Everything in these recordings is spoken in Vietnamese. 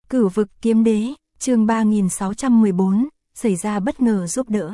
Cửu vực kiếm đế, chương 3614, xảy ra bất ngờ giúp đỡ.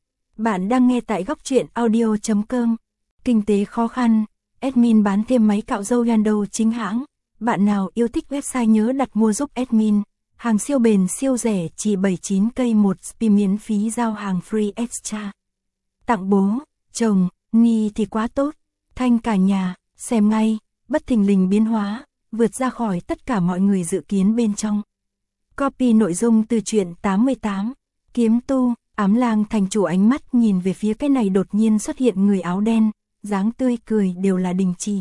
Bạn đang nghe tại góc truyện audio.com. Kinh tế khó khăn, admin bán thêm máy cạo râu Yando chính hãng. Bạn nào yêu thích website nhớ đặt mua giúp admin. Hàng siêu bền siêu rẻ chỉ 79k một spi miễn phí giao hàng free extra. Tặng bố, chồng, Nhi thì quá tốt. Thanh cả nhà, xem ngay, bất thình lình biến hóa, vượt ra khỏi tất cả mọi người dự kiến bên trong. Copy nội dung từ truyện 88. Kiếm tu, ám lang thành chủ ánh mắt nhìn về phía cái này đột nhiên xuất hiện người áo đen, dáng tươi cười đều là đình chỉ.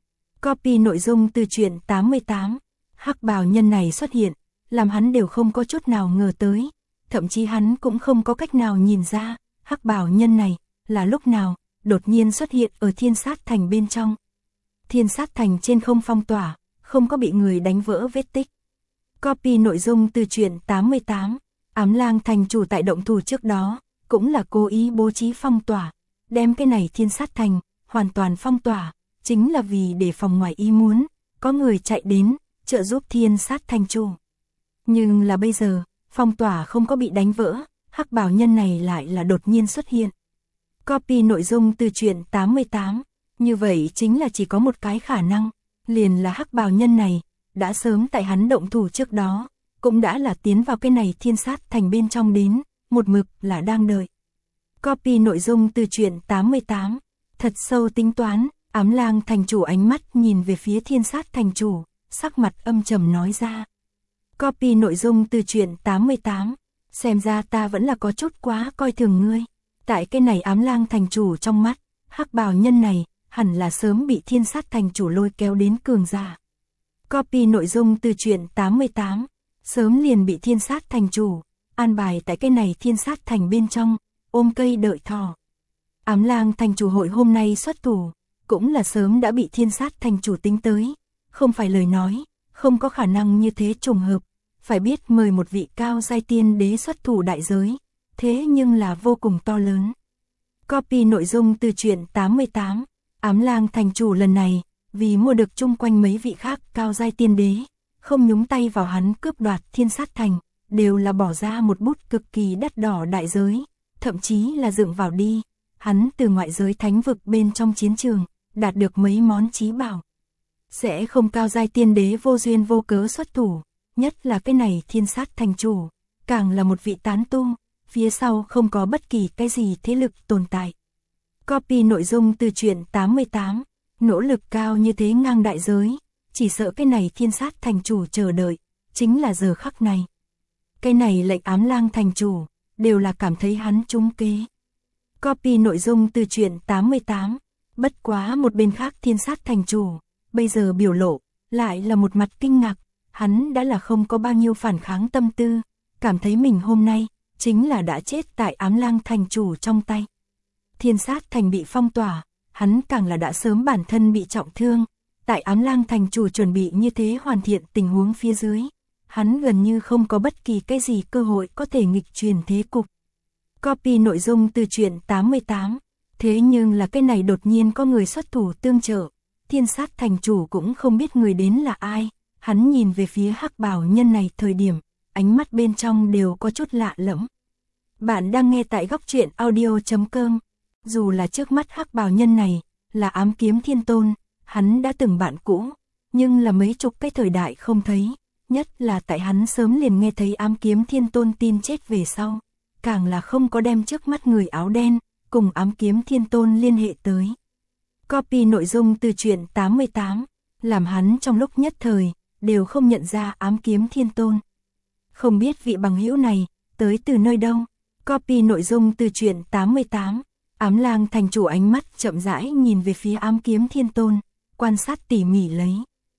Copy nội dung từ truyện 88. Hắc bào nhân này xuất hiện, làm hắn đều không có chút nào ngờ tới, thậm chí hắn cũng không có cách nào nhìn ra, hắc bào nhân này là lúc nào đột nhiên xuất hiện ở Thiên Sát Thành bên trong. Thiên Sát Thành trên không phong tỏa, không có bị người đánh vỡ vết tích. Copy nội dung từ truyện 88. Ám lang thành chủ tại động thủ trước đó, cũng là cố ý bố trí phong tỏa, đem cái này Thiên Sát Thành hoàn toàn phong tỏa, chính là vì để phòng ngoài ý muốn, có người chạy đến, trợ giúp Thiên Sát Thành chủ. Nhưng là bây giờ, phong tỏa không có bị đánh vỡ, hắc bào nhân này lại là đột nhiên xuất hiện. Copy nội dung từ truyện 88. Như vậy chính là chỉ có một cái khả năng, liền là hắc bào nhân này, đã sớm tại hắn động thủ trước đó, cũng đã là tiến vào cái này Thiên Sát Thành bên trong đến, một mực là đang đợi. Copy nội dung từ truyện 88. Thật sâu tính toán, ám lang thành chủ ánh mắt nhìn về phía Thiên Sát Thành chủ, sắc mặt âm trầm nói ra. Copy nội dung từ truyện 88. Xem ra ta vẫn là có chút quá coi thường ngươi. Tại cái này ám lang thành chủ trong mắt, hắc bào nhân này, hẳn là sớm bị Thiên Sát Thành chủ lôi kéo đến cường giả. Copy nội dung từ truyện 88. Sớm liền bị Thiên Sát Thành chủ an bài tại cái này Thiên Sát Thành bên trong, ôm cây đợi thỏ. Ám lang thành chủ hội hôm nay xuất thủ, cũng là sớm đã bị Thiên Sát Thành chủ tính tới, không phải lời nói, không có khả năng như thế trùng hợp, phải biết mời một vị cao giai tiên đế xuất thủ đại giới, thế nhưng là vô cùng to lớn. Copy nội dung từ truyện 88. Ám lang thành chủ lần này, vì mua được chung quanh mấy vị khác cao giai tiên đế, không nhúng tay vào hắn cướp đoạt Thiên Sát Thành, đều là bỏ ra một bút cực kỳ đắt đỏ đại giới, thậm chí là dựng vào đi, hắn từ ngoại giới thánh vực bên trong chiến trường, đạt được mấy món chí bảo. Sẽ không cao giai tiên đế vô duyên vô cớ xuất thủ, nhất là cái này Thiên Sát Thành chủ, càng là một vị tán tu, phía sau không có bất kỳ cái gì thế lực tồn tại. Copy nội dung từ truyện 88. Nỗ lực cao như thế ngang đại giới, chỉ sợ cái này Thiên Sát Thành chủ chờ đợi, chính là giờ khắc này. Cái này lệnh ám lang thành chủ, đều là cảm thấy hắn trúng kế. Copy nội dung từ truyện 88. Bất quá một bên khác Thiên Sát Thành chủ, bây giờ biểu lộ, lại là một mặt kinh ngạc, hắn đã là không có bao nhiêu phản kháng tâm tư, cảm thấy mình hôm nay, chính là đã chết tại ám lang thành chủ trong tay. Thiên Sát Thành bị phong tỏa, hắn càng là đã sớm bản thân bị trọng thương, tại ám lang thành chủ chuẩn bị như thế hoàn thiện tình huống phía dưới, hắn gần như không có bất kỳ cái gì cơ hội có thể nghịch truyền thế cục. Copy nội dung từ truyện 88. Thế nhưng là cái này đột nhiên có người xuất thủ tương trợ, Thiên Sát Thành chủ cũng không biết người đến là ai, hắn nhìn về phía hắc bào nhân này thời điểm, ánh mắt bên trong đều có chút lạ lẫm. Bạn đang nghe tại góc truyện audio.com. Dù là trước mắt hắc bào nhân này, là ám kiếm thiên tôn, hắn đã từng bạn cũ, nhưng là mấy chục cái thời đại không thấy, nhất là tại hắn sớm liền nghe thấy ám kiếm thiên tôn tin chết về sau, càng là không có đem trước mắt người áo đen, cùng ám kiếm thiên tôn liên hệ tới. Copy nội dung từ truyện 88, làm hắn trong lúc nhất thời, đều không nhận ra ám kiếm thiên tôn. Không biết vị bằng hữu này, tới từ nơi đâu. Copy nội dung từ truyện 88. Ám lang thành chủ ánh mắt chậm rãi nhìn về phía ám kiếm thiên tôn, quan sát tỉ mỉ lấy.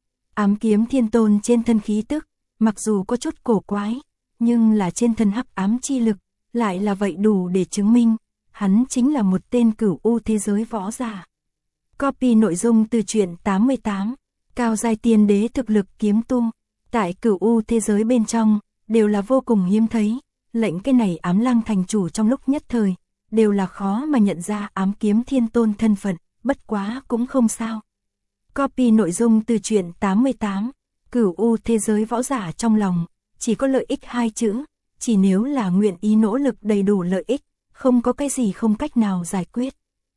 Ám kiếm thiên tôn trên thân khí tức, mặc dù có chút cổ quái, nhưng là trên thân hắc ám chi lực, lại là vậy đủ để chứng minh, hắn chính là một tên cửu u thế giới võ giả. Copy nội dung từ truyện 88. Cao giai tiên đế thực lực kiếm tu, tại cửu u thế giới bên trong, đều là vô cùng hiếm thấy, lệnh cái này ám lang thành chủ trong lúc nhất thời, đều là khó mà nhận ra ám kiếm thiên tôn thân phận, bất quá cũng không sao. Copy nội dung từ truyện 88. Cửu u thế giới võ giả trong lòng, chỉ có lợi ích hai chữ, chỉ nếu là nguyện ý nỗ lực đầy đủ lợi ích, không có cái gì không cách nào giải quyết.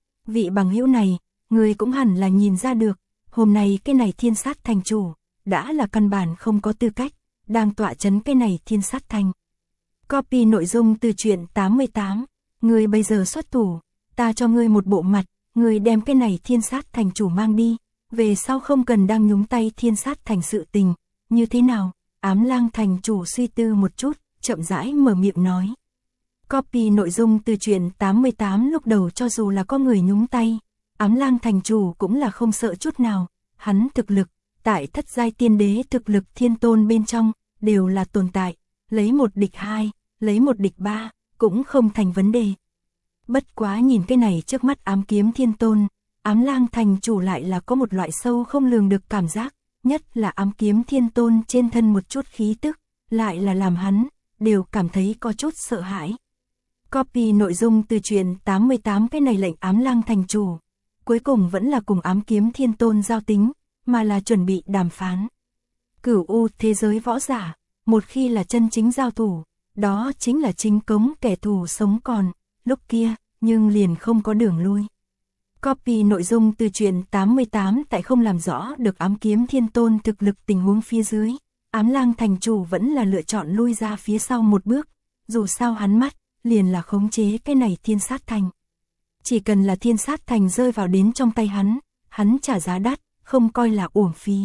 Vị bằng hữu này, người cũng hẳn là nhìn ra được, hôm nay cái này thiên sát thành chủ, đã là căn bản không có tư cách, đang tọa chấn cái này thiên sát thành. Copy nội dung từ truyện 88, người bây giờ xuất thủ, ta cho ngươi một bộ mặt, ngươi đem cái này thiên sát thành chủ mang đi, về sau không cần đang nhúng tay thiên sát thành sự tình, như thế nào? Ám Lang thành chủ suy tư một chút, chậm rãi mở miệng nói. Copy nội dung từ truyện 88 lúc đầu cho dù là có người nhúng tay, Ám Lang thành chủ cũng là không sợ chút nào, hắn thực lực, tại thất giai tiên đế thực lực thiên tôn bên trong, đều là tồn tại, lấy một địch hai, lấy một địch ba, cũng không thành vấn đề. Bất quá nhìn cái này trước mắt ám kiếm thiên tôn, Ám Lang thành chủ lại là có một loại sâu không lường được cảm giác, nhất là ám kiếm thiên tôn trên thân một chút khí tức, lại là làm hắn, đều cảm thấy có chút sợ hãi. Copy nội dung từ truyện 88 cái này lệnh Ám Lang thành chủ, cuối cùng vẫn là cùng ám kiếm thiên tôn giao tính, mà là chuẩn bị đàm phán. Cửu U thế giới võ giả, một khi là chân chính giao thủ, đó chính là chính cống kẻ thù sống còn, lúc kia, nhưng liền không có đường lui. Copy nội dung từ truyện 88 tại không làm rõ được ám kiếm thiên tôn thực lực tình huống phía dưới, Ám Lang thành chủ vẫn là lựa chọn lui ra phía sau một bước, dù sao hắn mắt, liền là khống chế cái này thiên sát thành. Chỉ cần là thiên sát thành rơi vào đến trong tay hắn trả giá đắt, không coi là uổng phí.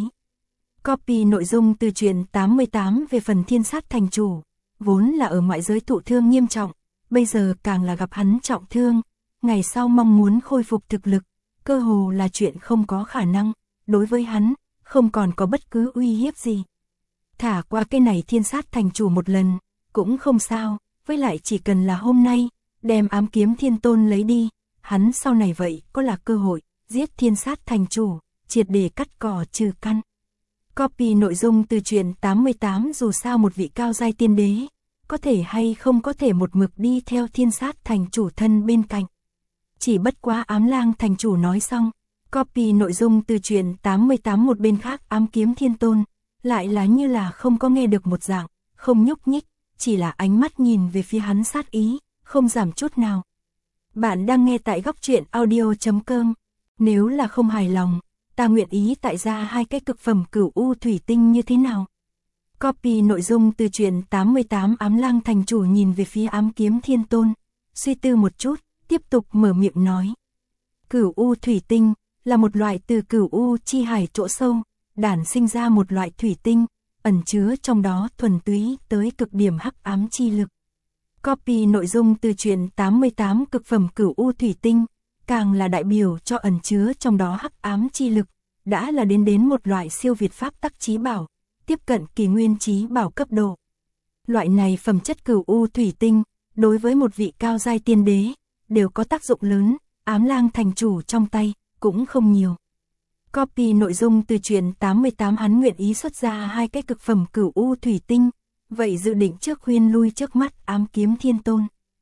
Copy nội dung từ truyện 88 về phần thiên sát thành chủ, vốn là ở ngoại giới thụ thương nghiêm trọng, bây giờ càng là gặp hắn trọng thương, ngày sau mong muốn khôi phục thực lực, cơ hồ là chuyện không có khả năng, đối với hắn, không còn có bất cứ uy hiếp gì. Thả qua cái này thiên sát thành chủ một lần, cũng không sao, với lại chỉ cần là hôm nay, đem ám kiếm thiên tôn lấy đi, hắn sau này vậy có là cơ hội, giết thiên sát thành chủ, triệt để cắt cỏ trừ căn. Copy nội dung từ truyện 88 dù sao một vị cao giai tiên đế, có thể hay không có thể một mực đi theo thiên sát thành chủ thân bên cạnh. Chỉ bất quá Ám Lang thành chủ nói xong, copy nội dung từ truyện 88 một bên khác ám kiếm thiên tôn, lại là như là không có nghe được một dạng, không nhúc nhích, chỉ là ánh mắt nhìn về phía hắn sát ý, không giảm chút nào. Bạn đang nghe tại góc truyện audio.com, nếu là không hài lòng, ta nguyện ý tại ra hai cái cực phẩm cửu u thủy tinh như thế nào? Copy nội dung từ truyện 88 Ám Lang thành chủ nhìn về phía ám kiếm thiên tôn, suy tư một chút, tiếp tục mở miệng nói. Cửu u thủy tinh là một loại từ cửu u chi hải chỗ sâu, đản sinh ra một loại thủy tinh, ẩn chứa trong đó thuần túy tới cực điểm hắc ám chi lực. Copy nội dung từ truyện 88 cực phẩm cửu u thủy tinh, càng là đại biểu cho ẩn chứa trong đó hắc ám chi lực, đã là đến một loại siêu việt pháp tắc chí bảo, tiếp cận kỳ nguyên chí bảo cấp độ. Loại này phẩm chất cửu u thủy tinh, đối với một vị cao giai tiên đế, đều có tác dụng lớn, Ám Lang thành chủ trong tay, cũng không nhiều. Copy nội dung từ truyện 88 hắn nguyện ý xuất ra hai cái cực phẩm cửu u thủy tinh, vậy dự định trước khuyên lui trước mắt ám kiếm thiên tôn.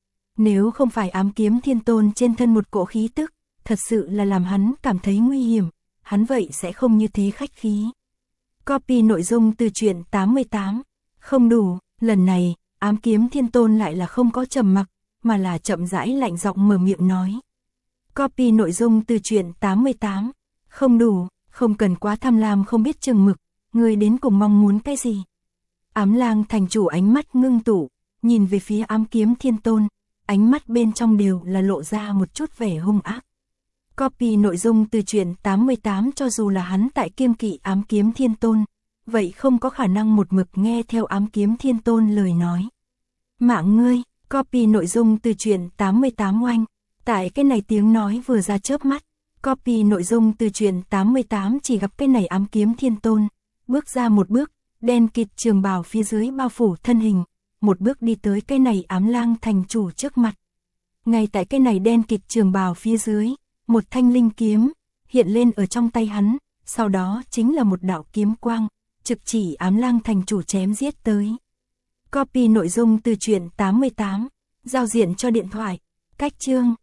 Nếu không phải ám kiếm thiên tôn trên thân một cỗ khí tức, thật sự là làm hắn cảm thấy nguy hiểm, hắn vậy sẽ không như thế khách khí. Copy nội dung từ truyện 88, không đủ, lần này, ám kiếm thiên tôn lại là không có trầm mặc, mà là chậm rãi lạnh giọng mở miệng nói. Copy nội dung từ truyện 88, không đủ, không cần quá tham lam không biết chừng mực, người đến cùng mong muốn cái gì. Ám Lang thành chủ ánh mắt ngưng tụ, nhìn về phía ám kiếm thiên tôn, ánh mắt bên trong đều là lộ ra một chút vẻ hung ác. Copy nội dung từ truyện 88 cho dù là hắn tại kiêng kỵ ám kiếm thiên tôn, vậy không có khả năng một mực nghe theo ám kiếm thiên tôn lời nói. Mạng ngươi, copy nội dung từ truyện 88 oanh, tại cái này tiếng nói vừa ra chớp mắt, copy nội dung từ truyện 88 chỉ gặp cái này ám kiếm thiên tôn, bước ra một bước, đen kịt trường bào phía dưới bao phủ thân hình, một bước đi tới cái này Ám Lang thành chủ trước mặt. Ngay tại cái này đen kịt trường bào phía dưới, một thanh linh kiếm hiện lên ở trong tay hắn, sau đó chính là một đạo kiếm quang, trực chỉ Ám Lang thành chủ chém giết tới. Copy nội dung từ truyện 88, giao diện cho điện thoại, cách chương